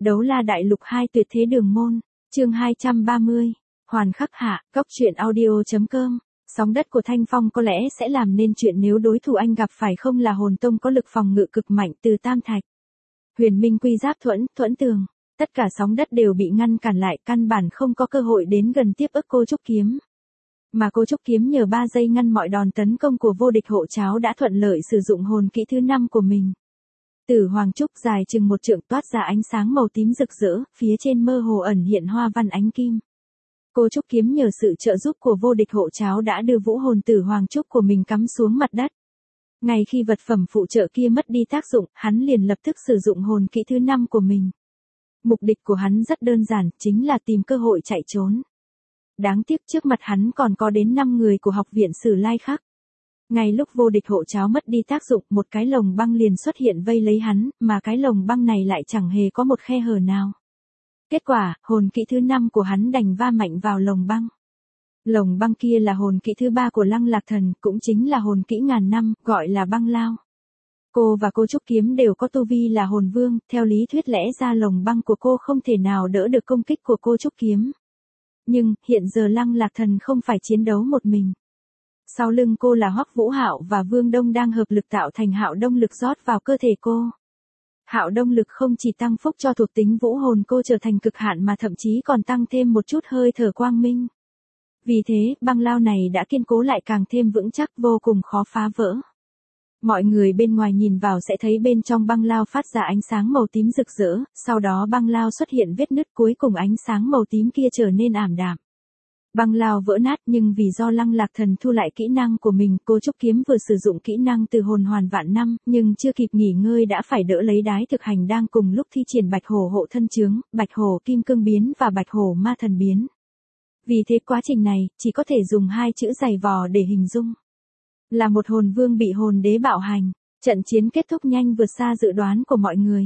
Đấu la đại lục 2 tuyệt thế đường môn, chương 230, hoàn khắc hạ, góc truyện audio.com. Sóng đất của Thanh Phong có lẽ sẽ làm nên chuyện nếu đối thủ anh gặp phải không là hồn tông có lực phòng ngự cực mạnh từ tam thạch. Huyền Minh Quy Giáp thuẫn tường, tất cả sóng đất đều bị ngăn cản lại, căn bản không có cơ hội đến gần tiếp ức cô trúc kiếm. Mà cô trúc kiếm nhờ 3 giây ngăn mọi đòn tấn công của vô địch hộ cháo đã thuận lợi sử dụng hồn kỹ thứ 5 của mình. Tử Hoàng Trúc dài chừng 1 trượng toát ra ánh sáng màu tím rực rỡ, phía trên mơ hồ ẩn hiện hoa văn ánh kim. Cô trúc kiếm nhờ sự trợ giúp của vô địch hộ cháo đã đưa vũ hồn Tử Hoàng Trúc của mình cắm xuống mặt đất. Ngay khi vật phẩm phụ trợ kia mất đi tác dụng, hắn liền lập tức sử dụng hồn kỹ thứ 5 của mình. Mục đích của hắn rất đơn giản, chính là tìm cơ hội chạy trốn. Đáng tiếc trước mặt hắn còn có đến 5 người của học viện Sử Lai Khắc. Ngay lúc vô địch hộ cháo mất đi tác dụng, một cái lồng băng liền xuất hiện vây lấy hắn, mà cái lồng băng này lại chẳng hề có một khe hở nào. Kết quả, hồn kỹ thứ 5 của hắn đành va mạnh vào lồng băng. Lồng băng kia là hồn kỹ thứ 3 của Lăng Lạc Thần, cũng chính là hồn kỹ ngàn năm, gọi là băng lao. Cô và cô trúc kiếm đều có tu vi là hồn vương, theo lý thuyết lẽ ra lồng băng của cô không thể nào đỡ được công kích của cô trúc kiếm. Nhưng, hiện giờ Lăng Lạc Thần không phải chiến đấu một mình. Sau lưng cô là Hoắc Vũ Hạo và Vương Đông đang hợp lực tạo thành Hạo Đông lực rót vào cơ thể cô. Hạo Đông lực không chỉ tăng phúc cho thuộc tính vũ hồn cô trở thành cực hạn mà thậm chí còn tăng thêm một chút hơi thở quang minh. Vì thế, băng lao này đã kiên cố lại càng thêm vững chắc, vô cùng khó phá vỡ. Mọi người bên ngoài nhìn vào sẽ thấy bên trong băng lao phát ra ánh sáng màu tím rực rỡ, sau đó băng lao xuất hiện vết nứt, cuối cùng ánh sáng màu tím kia trở nên ảm đạm. Băng lao vỡ nát, nhưng vì do Lăng Lạc Thần thu lại kỹ năng của mình, cô trúc kiếm vừa sử dụng kỹ năng từ hồn hoàn vạn năm, nhưng chưa kịp nghỉ ngơi đã phải đỡ lấy đái thực hành đang cùng lúc thi triển bạch hổ hộ thân chướng, bạch hổ kim cương biến và bạch hổ ma thần biến. Vì thế quá trình này, chỉ có thể dùng 2 chữ dày vò để hình dung. Là một hồn vương bị hồn đế bạo hành, trận chiến kết thúc nhanh vượt xa dự đoán của mọi người.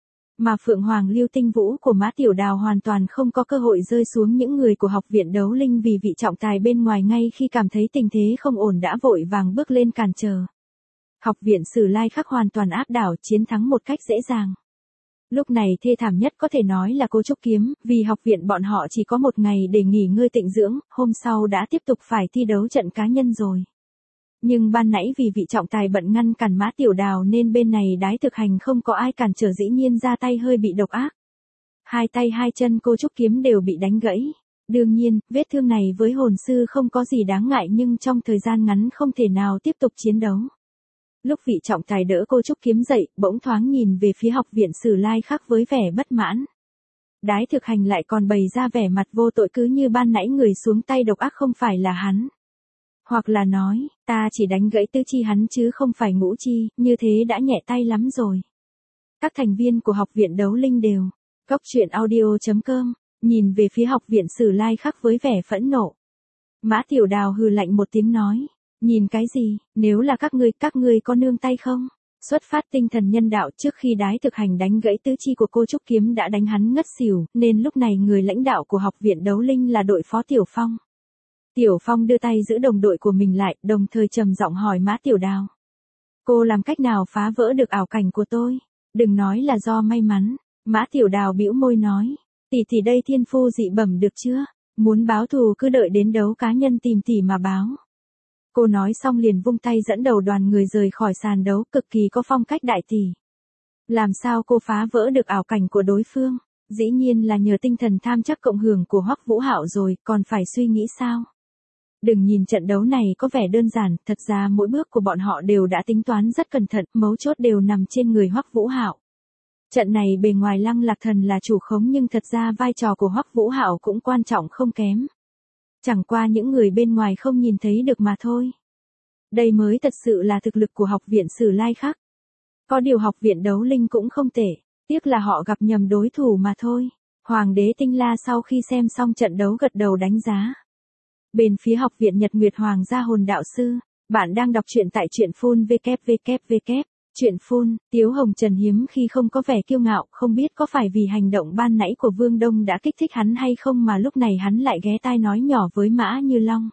Mà Phượng Hoàng Lưu Tinh Vũ của Mã Tiểu Đào hoàn toàn không có cơ hội rơi xuống những người của học viện đấu linh vì vị trọng tài bên ngoài ngay khi cảm thấy tình thế không ổn đã vội vàng bước lên cản trở. Học viện Sử Lai Khắc hoàn toàn áp đảo, chiến thắng một cách dễ dàng. Lúc này thê thảm nhất có thể nói là cô trúc kiếm, vì học viện bọn họ chỉ có 1 ngày để nghỉ ngơi tịnh dưỡng, hôm sau đã tiếp tục phải thi đấu trận cá nhân rồi. Nhưng ban nãy vì vị trọng tài bận ngăn cản Mã Tiểu Đào nên bên này đái thực hành không có ai cản trở, dĩ nhiên ra tay hơi bị độc ác. 2 tay 2 chân cô trúc kiếm đều bị đánh gãy. Đương nhiên, vết thương này với hồn sư không có gì đáng ngại nhưng trong thời gian ngắn không thể nào tiếp tục chiến đấu. Lúc vị trọng tài đỡ cô trúc kiếm dậy, bỗng thoáng nhìn về phía học viện Sử Lai Khắc với vẻ bất mãn. Đái thực hành lại còn bày ra vẻ mặt vô tội, cứ như ban nãy người xuống tay độc ác không phải là hắn. Hoặc là nói, ta chỉ đánh gãy tứ chi hắn chứ không phải ngũ chi, như thế đã nhẹ tay lắm rồi. Các thành viên của học viện đấu linh đều, góc truyện audio.com, nhìn về phía học viện Sử Lai Khắc với vẻ phẫn nộ. Mã Tiểu Đào hừ lạnh một tiếng nói, nhìn cái gì, nếu là các ngươi có nương tay không? Xuất phát tinh thần nhân đạo, trước khi đái thực hành đánh gãy tứ chi của cô trúc kiếm đã đánh hắn ngất xỉu, nên lúc này người lãnh đạo của học viện đấu linh là đội phó Tiểu Phong. Tiểu Phong đưa tay giữ đồng đội của mình lại, đồng thời trầm giọng hỏi Mã Tiểu Đào. Cô làm cách nào phá vỡ được ảo cảnh của tôi? Đừng nói là do may mắn. Mã Tiểu Đào bĩu môi nói. Tỷ đây thiên phu dị bẩm được chưa? Muốn báo thù cứ đợi đến đấu cá nhân tìm tỷ mà báo. Cô nói xong liền vung tay dẫn đầu đoàn người rời khỏi sàn đấu, cực kỳ có phong cách đại tỷ. Làm sao cô phá vỡ được ảo cảnh của đối phương? Dĩ nhiên là nhờ tinh thần tham chắc cộng hưởng của Hoắc Vũ Hạo rồi, còn phải suy nghĩ sao? Đừng nhìn trận đấu này có vẻ đơn giản, thật ra mỗi bước của bọn họ đều đã tính toán rất cẩn thận, mấu chốt đều nằm trên người Hoắc Vũ Hạo. Trận này bề ngoài Lăng Lạc Thần là chủ khống nhưng thật ra vai trò của Hoắc Vũ Hạo cũng quan trọng không kém. Chẳng qua những người bên ngoài không nhìn thấy được mà thôi. Đây mới thật sự là thực lực của học viện Sử Lai Khắc. Có điều học viện đấu linh cũng không tệ, tiếc là họ gặp nhầm đối thủ mà thôi. Hoàng đế Tinh La sau khi xem xong trận đấu gật đầu đánh giá. Bên phía học viện Nhật Nguyệt Hoàng gia hồn đạo sư, bạn đang đọc truyện tại truyện phun www. Truyện phun, Tiếu Hồng Trần hiếm khi không có vẻ kiêu ngạo, không biết có phải vì hành động ban nãy của Vương Đông đã kích thích hắn hay không mà lúc này hắn lại ghé tai nói nhỏ với Mã Như Long.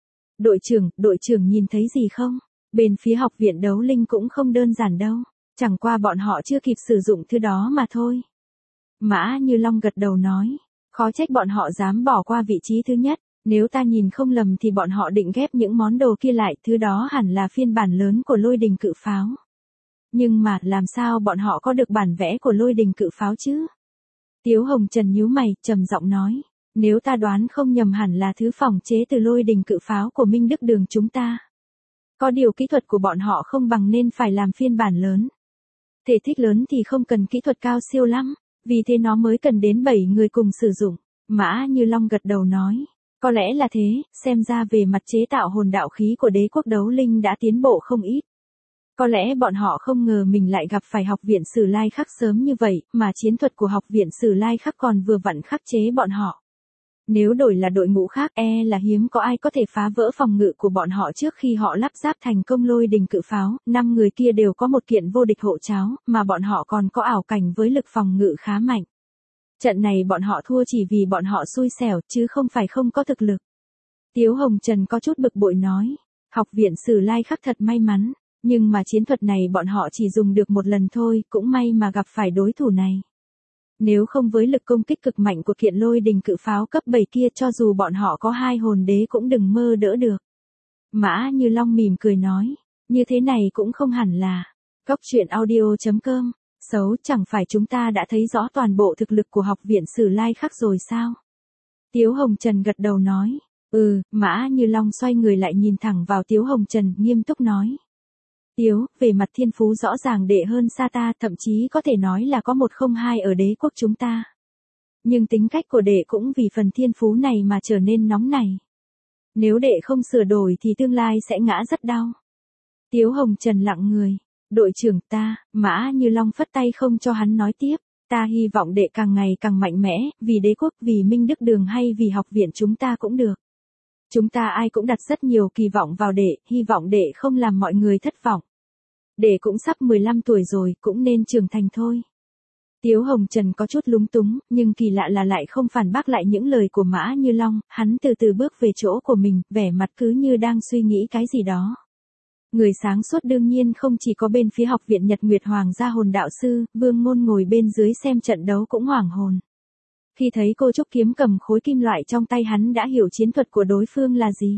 Đội trưởng nhìn thấy gì không? Bên phía học viện đấu linh cũng không đơn giản đâu, chẳng qua bọn họ chưa kịp sử dụng thứ đó mà thôi. Mã Như Long gật đầu nói. Khó trách bọn họ dám bỏ qua vị trí thứ nhất. Nếu ta nhìn không lầm thì bọn họ định ghép những món đồ kia lại, thứ đó hẳn là phiên bản lớn của lôi đình cự pháo. Nhưng mà làm sao bọn họ có được bản vẽ của lôi đình cự pháo chứ? Tiếu Hồng Trần nhíu mày, trầm giọng nói. Nếu ta đoán không nhầm hẳn là thứ phòng chế từ lôi đình cự pháo của Minh Đức Đường chúng ta. Có điều kỹ thuật của bọn họ không bằng nên phải làm phiên bản lớn. Thể tích lớn thì không cần kỹ thuật cao siêu lắm, vì thế nó mới cần đến 7 người cùng sử dụng. Mã Như Long gật đầu nói. Có lẽ là thế, xem ra về mặt chế tạo hồn đạo khí của đế quốc đấu linh đã tiến bộ không ít. Có lẽ bọn họ không ngờ mình lại gặp phải học viện Sử Lai Khắc sớm như vậy, mà chiến thuật của học viện Sử Lai Khắc còn vừa vặn khắc chế bọn họ. Nếu đổi là đội ngũ khác là hiếm có ai có thể phá vỡ phòng ngự của bọn họ trước khi họ lắp ráp thành công lôi đình cự pháo. 5 người kia đều có một kiện vô địch hộ cháo, mà bọn họ còn có ảo cảnh với lực phòng ngự khá mạnh. Trận này bọn họ thua chỉ vì bọn họ xui xẻo, chứ không phải không có thực lực. Tiếu Hồng Trần có chút bực bội nói. Học viện Sử Lai Khắc thật may mắn, nhưng mà chiến thuật này bọn họ chỉ dùng được một lần thôi, cũng may mà gặp phải đối thủ này. Nếu không với lực công kích cực mạnh của kiện lôi đình cự pháo cấp 7 kia, cho dù bọn họ có 2 hồn đế cũng đừng mơ đỡ được. Mã Như Long mỉm cười nói. Như thế này cũng không hẳn là. Góc truyện audio.com. Xấu, chẳng phải chúng ta đã thấy rõ toàn bộ thực lực của học viện Sử Lai Khắc rồi sao? Tiếu Hồng Trần gật đầu nói. Mã Như Long xoay người lại nhìn thẳng vào Tiếu Hồng Trần, nghiêm túc nói. Tiếu, về mặt thiên phú rõ ràng đệ hơn xa ta, thậm chí có thể nói là có 102 ở đế quốc chúng ta. Nhưng tính cách của đệ cũng vì phần thiên phú này mà trở nên nóng nảy. Nếu đệ không sửa đổi thì tương lai sẽ ngã rất đau. Tiếu Hồng Trần lặng người. Đội trưởng ta, Mã Như Long phất tay không cho hắn nói tiếp. Ta hy vọng đệ càng ngày càng mạnh mẽ, vì đế quốc, vì Minh Đức Đường hay vì học viện chúng ta cũng được. Chúng ta ai cũng đặt rất nhiều kỳ vọng vào đệ, hy vọng đệ không làm mọi người thất vọng. Đệ cũng sắp 15 tuổi rồi, cũng nên trưởng thành thôi. Tiếu Hồng Trần có chút lúng túng, nhưng kỳ lạ là lại không phản bác lại những lời của Mã Như Long, hắn từ từ bước về chỗ của mình, vẻ mặt cứ như đang suy nghĩ cái gì đó. Người sáng suốt đương nhiên không chỉ có bên phía học viện Nhật Nguyệt Hoàng gia hồn đạo sư, Vương Ngôn ngồi bên dưới xem trận đấu cũng hoảng hồn. Khi thấy cô Trúc Kiếm cầm khối kim loại trong tay, hắn đã hiểu chiến thuật của đối phương là gì.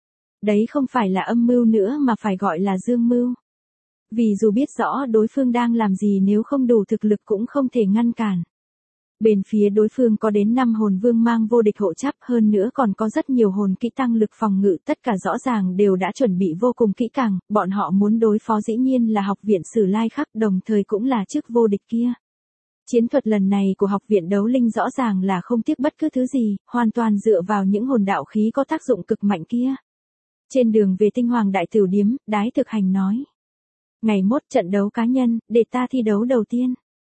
Đấy không phải là âm mưu nữa mà phải gọi là dương mưu. Vì dù biết rõ đối phương đang làm gì, nếu không đủ thực lực cũng không thể ngăn cản. Bên phía đối phương có đến 5 hồn vương mang vô địch hộ chắp, hơn nữa còn có rất nhiều hồn kỹ tăng lực phòng ngự, tất cả rõ ràng đều đã chuẩn bị vô cùng kỹ càng, bọn họ muốn đối phó dĩ nhiên là học viện Sử Lai Khắc, đồng thời cũng là chức vô địch kia. Chiến thuật lần này của học viện đấu linh rõ ràng là không tiếc bất cứ thứ gì, hoàn toàn dựa vào những hồn đạo khí có tác dụng cực mạnh kia. Trên đường về Tinh Hoàng Đại Tửu Điếm, Đái Thực Hành nói. Ngày mốt trận đấu cá nhân, để ta thi đấu đầu tiên.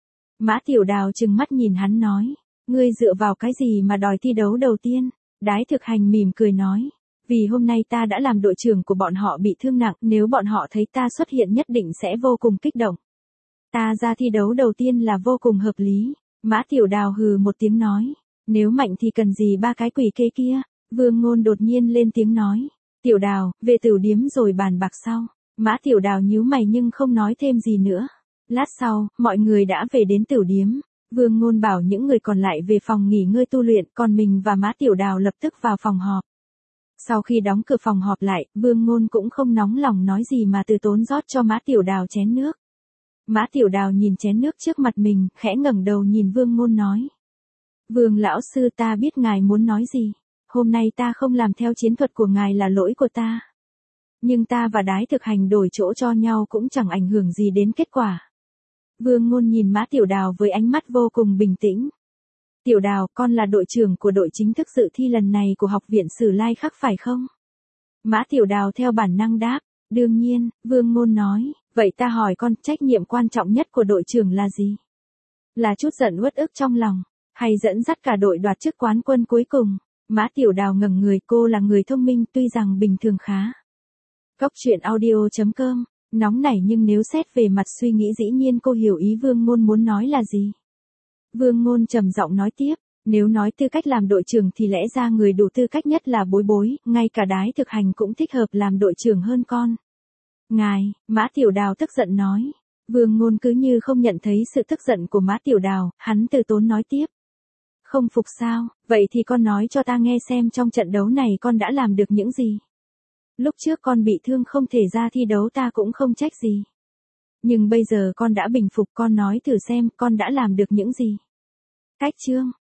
Mã Tiểu Đào trừng mắt nhìn hắn nói. Ngươi dựa vào cái gì mà đòi thi đấu đầu tiên? Đái Thực Hành mỉm cười nói. Vì hôm nay ta đã làm đội trưởng của bọn họ bị thương nặng, nếu bọn họ thấy ta xuất hiện nhất định sẽ vô cùng kích động. Ta ra thi đấu đầu tiên là vô cùng hợp lý. Mã Tiểu Đào hừ một tiếng nói. Nếu mạnh thì cần gì 3 cái quỷ kê kia? Vương Ngôn đột nhiên lên tiếng nói. Tiểu Đào, về Tửu Điếm rồi bàn bạc sau. Mã Tiểu Đào nhíu mày nhưng không nói thêm gì nữa. Lát sau, mọi người đã về đến Tửu Điếm. Vương Ngôn bảo những người còn lại về phòng nghỉ ngơi tu luyện, còn mình và Mã Tiểu Đào lập tức vào phòng họp. Sau khi đóng cửa phòng họp lại, Vương Ngôn cũng không nóng lòng nói gì mà từ tốn rót cho Mã Tiểu Đào chén nước. Mã Tiểu Đào nhìn chén nước trước mặt mình, khẽ ngẩng đầu nhìn Vương Ngôn nói. Vương lão sư, ta biết ngài muốn nói gì. Hôm nay ta không làm theo chiến thuật của ngài là lỗi của ta. Nhưng ta và Đái Thực Hành đổi chỗ cho nhau cũng chẳng ảnh hưởng gì đến kết quả. Vương Ngôn nhìn Mã Tiểu Đào với ánh mắt vô cùng bình tĩnh. Tiểu Đào, con là đội trưởng của đội chính thức dự thi lần này của học viện Sử Lai Khắc phải không? Mã Tiểu Đào theo bản năng đáp. Đương nhiên, Vương Ngôn nói. Vậy ta hỏi con, trách nhiệm quan trọng nhất của đội trưởng là gì? Là chút giận uất ức trong lòng, hay dẫn dắt cả đội đoạt chức quán quân cuối cùng? Mã Tiểu Đào ngẩng người, cô là người thông minh tuy rằng bình thường khá. Góc truyện audio.com, nóng nảy nhưng nếu xét về mặt suy nghĩ dĩ nhiên cô hiểu ý Vương Ngôn muốn nói là gì. Vương Ngôn trầm giọng nói tiếp, nếu nói tư cách làm đội trưởng thì lẽ ra người đủ tư cách nhất là Bối Bối, ngay cả Đái Thực Hành cũng thích hợp làm đội trưởng hơn con. Ngài, Mã Tiểu Đào tức giận nói, Vương Ngôn cứ như không nhận thấy sự tức giận của Mã Tiểu Đào, hắn từ tốn nói tiếp. Không phục sao, vậy thì con nói cho ta nghe xem trong trận đấu này con đã làm được những gì. Lúc trước con bị thương không thể ra thi đấu ta cũng không trách gì. Nhưng bây giờ con đã bình phục, con nói thử xem con đã làm được những gì. Cách chương